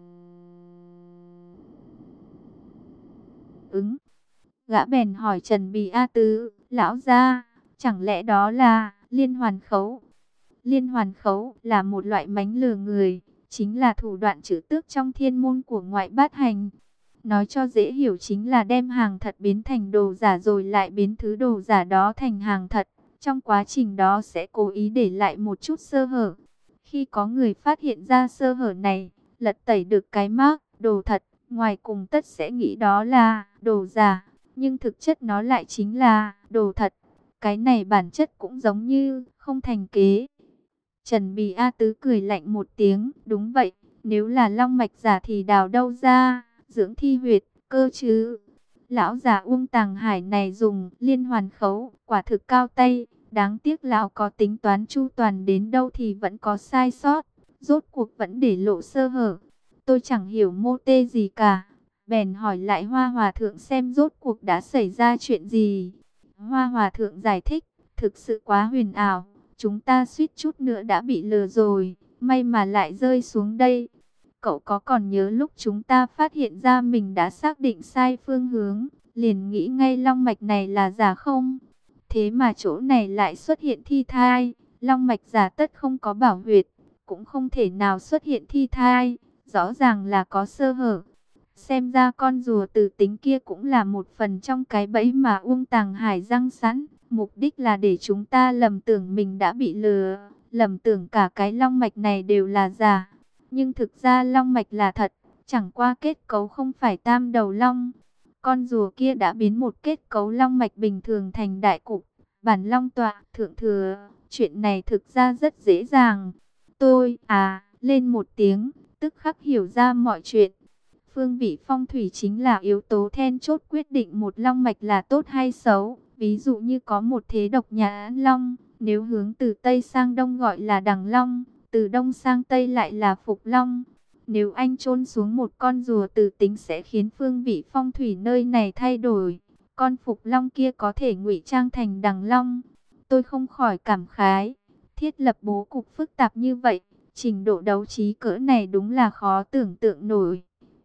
ứng. Gã bèn hỏi Trần Bì A Tứ, lão gia, chẳng lẽ đó là liên hoàn khấu? Liên hoàn khấu là một loại mánh lừa người, chính là thủ đoạn trừ tước trong thiên môn của ngoại bát hành. Nói cho dễ hiểu chính là đem hàng thật biến thành đồ giả rồi lại biến thứ đồ giả đó thành hàng thật. Trong quá trình đó sẽ cố ý để lại một chút sơ hở. Khi có người phát hiện ra sơ hở này, lật tẩy được cái mác đồ thật, ngoài cùng tất sẽ nghĩ đó là đồ giả, nhưng thực chất nó lại chính là đồ thật. Cái này bản chất cũng giống như không thành kế. Trần Bì A Tứ cười lạnh một tiếng, đúng vậy, nếu là long mạch giả thì đào đâu ra dưỡng thi huyệt cơ chứ? Lão già Uông Tàng Hải này dùng liên hoàn khấu, quả thực cao tay, đáng tiếc lão có tính toán chu toàn đến đâu thì vẫn có sai sót, rốt cuộc vẫn để lộ sơ hở. Tôi chẳng hiểu mô tê gì cả, bèn hỏi lại Hoa Hòa Thượng xem rốt cuộc đã xảy ra chuyện gì. Hoa Hòa Thượng giải thích, thực sự quá huyền ảo, chúng ta suýt chút nữa đã bị lừa rồi, may mà lại rơi xuống đây. Cậu có còn nhớ lúc chúng ta phát hiện ra mình đã xác định sai phương hướng, liền nghĩ ngay long mạch này là giả không? Thế mà chỗ này lại xuất hiện thi thai, long mạch giả tất không có bảo huyệt, cũng không thể nào xuất hiện thi thai, rõ ràng là có sơ hở. Xem ra con rùa tử tính kia cũng là một phần trong cái bẫy mà Uông Tàng Hải răng sẵn, mục đích là để chúng ta lầm tưởng mình đã bị lừa, lầm tưởng cả cái long mạch này đều là giả. Nhưng thực ra long mạch là thật, chẳng qua kết cấu không phải tam đầu long. Con rùa kia đã biến một kết cấu long mạch bình thường thành đại cục, bản long tọa, thượng thừa. Chuyện này thực ra rất dễ dàng. Tôi, lên một tiếng, tức khắc hiểu ra mọi chuyện. Phương vị phong thủy chính là yếu tố then chốt quyết định một long mạch là tốt hay xấu. Ví dụ như có một thế độc nhà long, nếu hướng từ Tây sang Đông gọi là đằng long, từ Đông sang Tây lại là Phục Long. Nếu anh chôn xuống một con rùa tử tính sẽ khiến phương vị phong thủy nơi này thay đổi. Con Phục Long kia có thể ngụy trang thành đằng Long. Tôi không khỏi cảm khái. Thiết lập bố cục phức tạp như vậy, trình độ đấu trí cỡ này đúng là khó tưởng tượng nổi.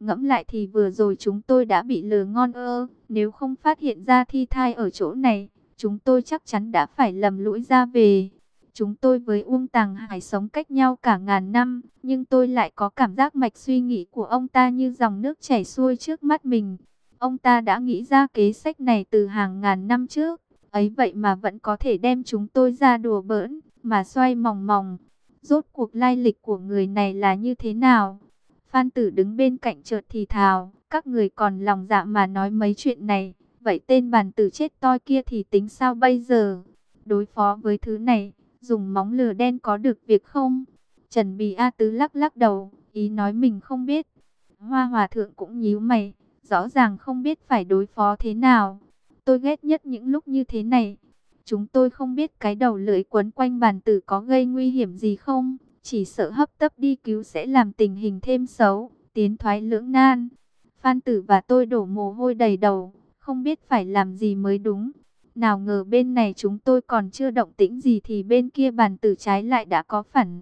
Ngẫm lại thì vừa rồi chúng tôi đã bị lừa ngon ơ. Nếu không phát hiện ra thi thai ở chỗ này, chúng tôi chắc chắn đã phải lầm lũi ra về. Chúng tôi với Uông Tàng Hải sống cách nhau cả ngàn năm, nhưng tôi lại có cảm giác mạch suy nghĩ của ông ta như dòng nước chảy xuôi trước mắt mình. Ông ta đã nghĩ ra kế sách này từ hàng ngàn năm trước, ấy vậy mà vẫn có thể đem chúng tôi ra đùa bỡn, mà xoay mòng mòng. Rốt cuộc lai lịch của người này là như thế nào? Phan Tử đứng bên cạnh chợt thì thào, các người còn lòng dạ mà nói mấy chuyện này, vậy tên bàn tử chết toi kia thì tính sao bây giờ? Đối phó với thứ này, dùng móng lừa đen có được việc không? Trần Bì A Tứ lắc lắc đầu, ý nói mình không biết. Hoa Hòa Thượng cũng nhíu mày, rõ ràng không biết phải đối phó thế nào. Tôi ghét nhất những lúc như thế này. Chúng tôi không biết cái đầu lưỡi quấn quanh bàn tử có gây nguy hiểm gì không? Chỉ sợ hấp tấp đi cứu sẽ làm tình hình thêm xấu, tiến thoái lưỡng nan. Phan Tử và tôi đổ mồ hôi đầy đầu, không biết phải làm gì mới đúng. Nào ngờ bên này chúng tôi còn chưa động tĩnh gì thì bên kia bàn tử trái lại đã có phản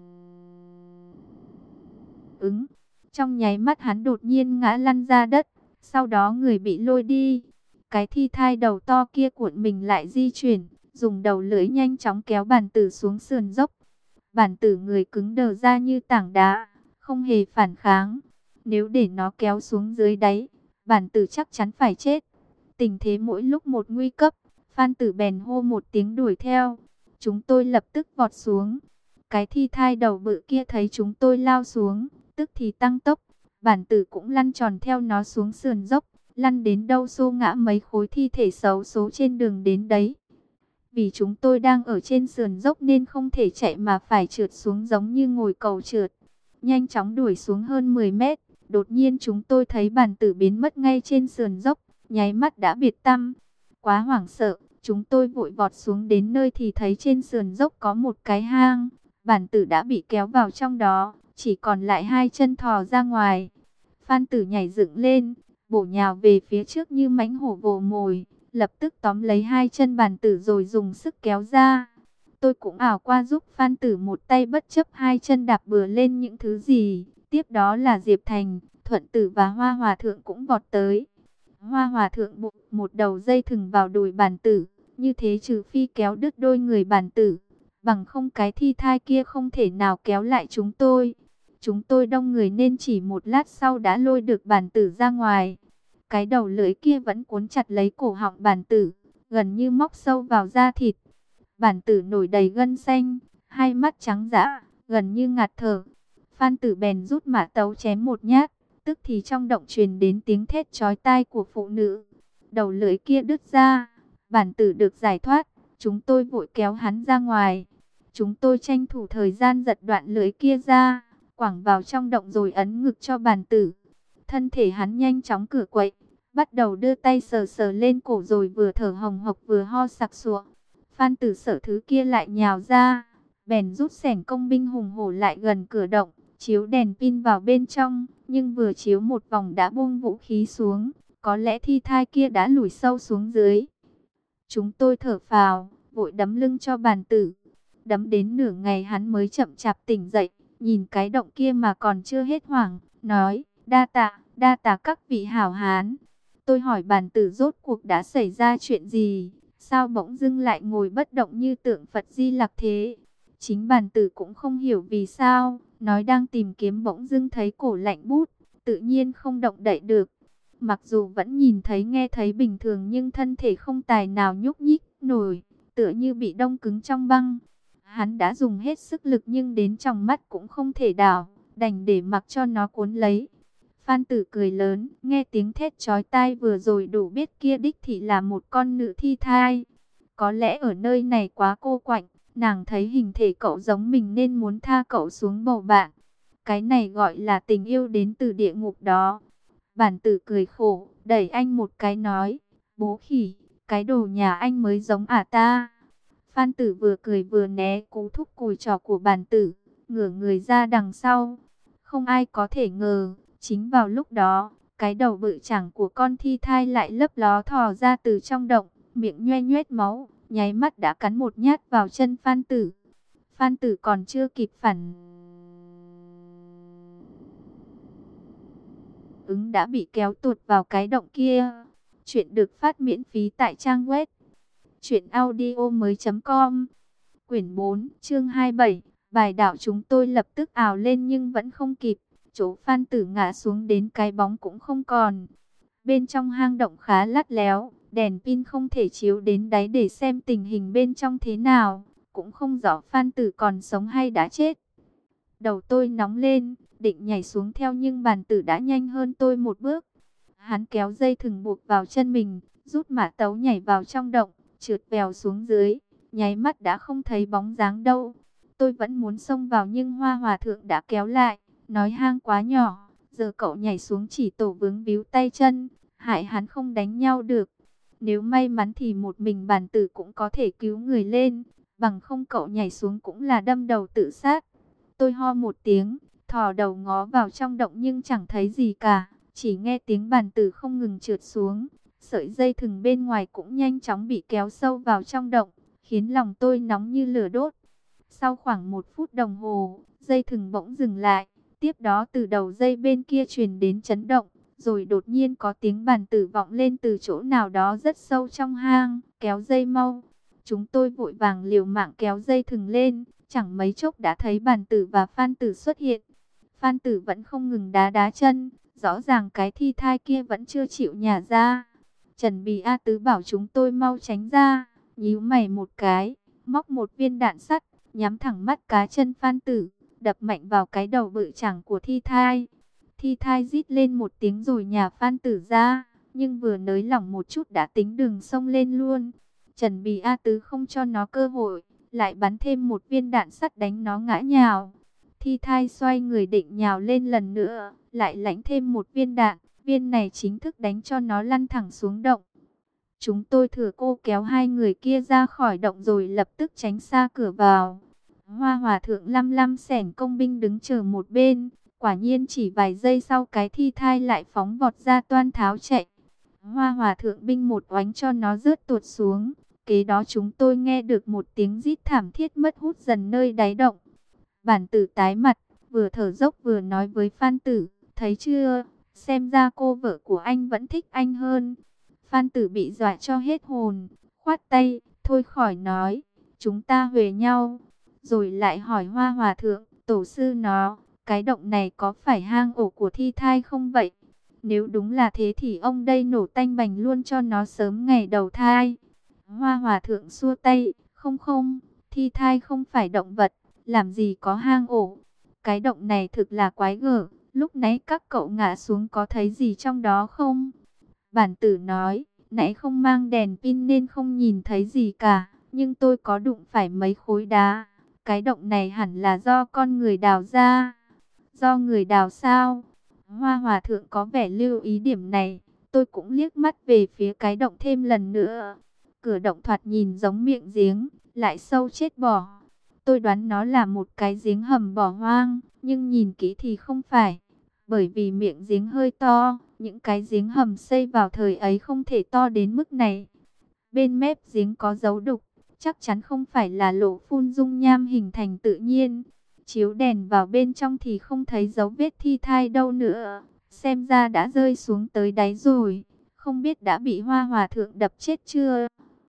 ứng. Trong nháy mắt hắn đột nhiên ngã lăn ra đất, sau đó người bị lôi đi. Cái thi thai đầu to kia cuộn mình lại di chuyển, dùng đầu lưỡi nhanh chóng kéo bàn tử xuống sườn dốc. Bản tử người cứng đờ ra như tảng đá, không hề phản kháng. Nếu để nó kéo xuống dưới đáy, bản tử chắc chắn phải chết. Tình thế mỗi lúc một nguy cấp, Phan Tử bèn hô một tiếng đuổi theo. Chúng tôi lập tức vọt xuống. Cái thi thai đầu bự kia thấy chúng tôi lao xuống, tức thì tăng tốc. Bản tử cũng lăn tròn theo nó xuống sườn dốc, lăn đến đâu xô ngã mấy khối thi thể xấu số trên đường đến đấy. Vì chúng tôi đang ở trên sườn dốc nên không thể chạy mà phải trượt xuống giống như ngồi cầu trượt. Nhanh chóng đuổi xuống hơn 10 mét, đột nhiên chúng tôi thấy bản tử biến mất ngay trên sườn dốc, nháy mắt đã biệt tăm. Quá hoảng sợ, chúng tôi vội vọt xuống đến nơi thì thấy trên sườn dốc có một cái hang. Bản tử đã bị kéo vào trong đó, chỉ còn lại hai chân thò ra ngoài. Phan Tử nhảy dựng lên, bổ nhào về phía trước như mãnh hổ vồ mồi, lập tức tóm lấy hai chân bàn tử rồi dùng sức kéo ra. Tôi cũng ảo qua giúp Phan Tử một tay bất chấp hai chân đạp bừa lên những thứ gì. Tiếp đó là Diệp Thành, Thuận Tử và Hoa Hòa Thượng cũng vọt tới. Hoa Hòa Thượng buộc một đầu dây thừng vào đùi bàn tử, như thế trừ phi kéo đứt đôi người bàn tử, bằng không cái thi thai kia không thể nào kéo lại chúng tôi. Chúng tôi đông người nên chỉ một lát sau đã lôi được bàn tử ra ngoài. Cái đầu lưỡi kia vẫn cuốn chặt lấy cổ họng bàn tử, gần như móc sâu vào da thịt. Bàn tử nổi đầy gân xanh, hai mắt trắng dã, gần như ngạt thở. Phan Tử bèn rút mã tấu chém một nhát, tức thì trong động truyền đến tiếng thét chói tai của phụ nữ. Đầu lưỡi kia đứt ra, bàn tử được giải thoát, chúng tôi vội kéo hắn ra ngoài. Chúng tôi tranh thủ thời gian giật đoạn lưỡi kia ra, quẳng vào trong động rồi ấn ngực cho bàn tử. Thân thể hắn nhanh chóng cựa quậy, bắt đầu đưa tay sờ sờ lên cổ rồi vừa thở hồng hộc vừa ho sặc sụa. Phan Tử sợ thứ kia lại nhào ra, bèn rút xẻng công binh hùng hổ lại gần cửa động, chiếu đèn pin vào bên trong, nhưng vừa chiếu một vòng đã buông vũ khí xuống, có lẽ thi thai kia đã lủi sâu xuống dưới. Chúng tôi thở phào, vội đấm lưng cho bàn tử. Đấm đến nửa ngày hắn mới chậm chạp tỉnh dậy, nhìn cái động kia mà còn chưa hết hoảng, nói, đa tạ các vị hảo hán. Tôi hỏi bàn tử rốt cuộc đã xảy ra chuyện gì, sao bỗng dưng lại ngồi bất động như tượng Phật Di Lặc thế. Chính bàn tử cũng không hiểu vì sao, nói đang tìm kiếm bỗng dưng thấy cổ lạnh bút, tự nhiên không động đậy được. Mặc dù vẫn nhìn thấy nghe thấy bình thường nhưng thân thể không tài nào nhúc nhích nổi, tựa như bị đông cứng trong băng. Hắn đã dùng hết sức lực nhưng đến trong mắt cũng không thể đảo, đành để mặc cho nó cuốn lấy. Phan Tử cười lớn, nghe tiếng thét chói tai vừa rồi đủ biết kia đích thị là một con nữ thi thai. Có lẽ ở nơi này quá cô quạnh, nàng thấy hình thể cậu giống mình nên muốn tha cậu xuống bầu bạn. Cái này gọi là tình yêu đến từ địa ngục đó. Bản Tử cười khổ, đẩy anh một cái nói, bố khỉ, cái đồ nhà anh mới giống ta. Phan Tử vừa cười vừa né cú thúc cùi trò của Bản Tử, ngửa người ra đằng sau. Không ai có thể ngờ, chính vào lúc đó, cái đầu bự chảng của con thi thai lại lấp ló thò ra từ trong động, miệng nhoe nhoét máu, nháy mắt đã cắn một nhát vào chân Phan Tử. Phan Tử còn chưa kịp phản ứng đã bị kéo tuột vào cái động kia. Chuyện được phát miễn phí tại trang web truyệnaudiomoi.com. Quyển 4, chương 27. Bài đảo chúng tôi lập tức ào lên nhưng vẫn không kịp. Chỗ Phan Tử ngã xuống đến cái bóng cũng không còn. Bên trong hang động khá lắt léo, đèn pin không thể chiếu đến đáy để xem tình hình bên trong thế nào. Cũng không rõ Phan Tử còn sống hay đã chết. Đầu tôi nóng lên, định nhảy xuống theo nhưng bàn tử đã nhanh hơn tôi một bước. Hắn kéo dây thừng buộc vào chân mình, rút mã tấu nhảy vào trong động, trượt bèo xuống dưới, nháy mắt đã không thấy bóng dáng đâu. Tôi vẫn muốn xông vào nhưng Hoa Hòa Thượng đã kéo lại, nói hang quá nhỏ, giờ cậu nhảy xuống chỉ tổ vướng víu tay chân, hại hắn không đánh nhau được. Nếu may mắn thì một mình bàn tử cũng có thể cứu người lên, bằng không cậu nhảy xuống cũng là đâm đầu tự sát. Tôi ho một tiếng, thò đầu ngó vào trong động nhưng chẳng thấy gì cả, chỉ nghe tiếng bàn tử không ngừng trượt xuống. Sợi dây thừng bên ngoài cũng nhanh chóng bị kéo sâu vào trong động, khiến lòng tôi nóng như lửa đốt. Sau khoảng 1 phút đồng hồ, dây thừng bỗng dừng lại, tiếp đó từ đầu dây bên kia truyền đến chấn động, rồi đột nhiên có tiếng bàn tử vọng lên từ chỗ nào đó rất sâu trong hang, kéo dây mau. Chúng tôi vội vàng liều mạng kéo dây thừng lên, chẳng mấy chốc đã thấy bàn tử và Phan Tử xuất hiện. Phan Tử vẫn không ngừng đá đá chân, rõ ràng cái thi thai kia vẫn chưa chịu nhả ra. Trần Bì A Tứ bảo chúng tôi mau tránh ra, nhíu mày một cái, móc một viên đạn sắt, nhắm thẳng mắt cá chân Phan Tử, đập mạnh vào cái đầu bự chảng của thi thai. Thi thai rít lên một tiếng rồi nhả Phan Tử ra, nhưng vừa nới lỏng một chút đã tính đường xông lên luôn. Trần Bì A Tứ không cho nó cơ hội, lại bắn thêm một viên đạn sắt đánh nó ngã nhào. Thi thai xoay người định nhào lên lần nữa, lại lãnh thêm một viên đạn, viên này chính thức đánh cho nó lăn thẳng xuống động. Chúng tôi thừa cô kéo hai người kia ra khỏi động rồi lập tức tránh xa cửa vào. Hoa Hòa Thượng lăm lăm xẻng công binh đứng chờ một bên, quả nhiên chỉ vài giây sau cái thi thai lại phóng vọt ra toan tháo chạy. Hoa Hòa Thượng binh một oánh cho nó rớt tuột xuống. Kế đó chúng tôi nghe được một tiếng rít thảm thiết mất hút dần nơi đáy động. Bản Tử tái mặt, vừa thở dốc vừa nói với Phan Tử, thấy chưa, xem ra cô vợ của anh vẫn thích anh hơn. Phan Tử bị dọa cho hết hồn, khoát tay, thôi khỏi nói, chúng ta huề nhau. Rồi lại hỏi Hoa Hòa Thượng, tổ sư nó, cái động này có phải hang ổ của thi thai không vậy? Nếu đúng là thế thì ông đây nổ tanh bành luôn cho nó sớm ngày đầu thai. Hoa Hòa Thượng xua tay, không, thi thai không phải động vật, làm gì có hang ổ. Cái động này thực là quái gở, lúc nãy các cậu ngã xuống có thấy gì trong đó không? Bản Tử nói, nãy không mang đèn pin nên không nhìn thấy gì cả, nhưng tôi có đụng phải mấy khối đá. Cái động này hẳn là do con người đào ra. Do người đào sao? Hoa Hòa Thượng có vẻ lưu ý điểm này, tôi cũng liếc mắt về phía cái động thêm lần nữa. Cửa động thoạt nhìn giống miệng giếng, lại sâu chết bỏ. Tôi đoán nó là một cái giếng hầm bỏ hoang, nhưng nhìn kỹ thì không phải. Bởi vì miệng giếng hơi to, những cái giếng hầm xây vào thời ấy không thể to đến mức này. Bên mép giếng có dấu đục, chắc chắn không phải là lỗ phun dung nham hình thành tự nhiên. Chiếu đèn vào bên trong thì không thấy dấu vết thi thai đâu nữa. Xem ra đã rơi xuống tới đáy rồi, không biết đã bị Hoa Hòa Thượng đập chết chưa.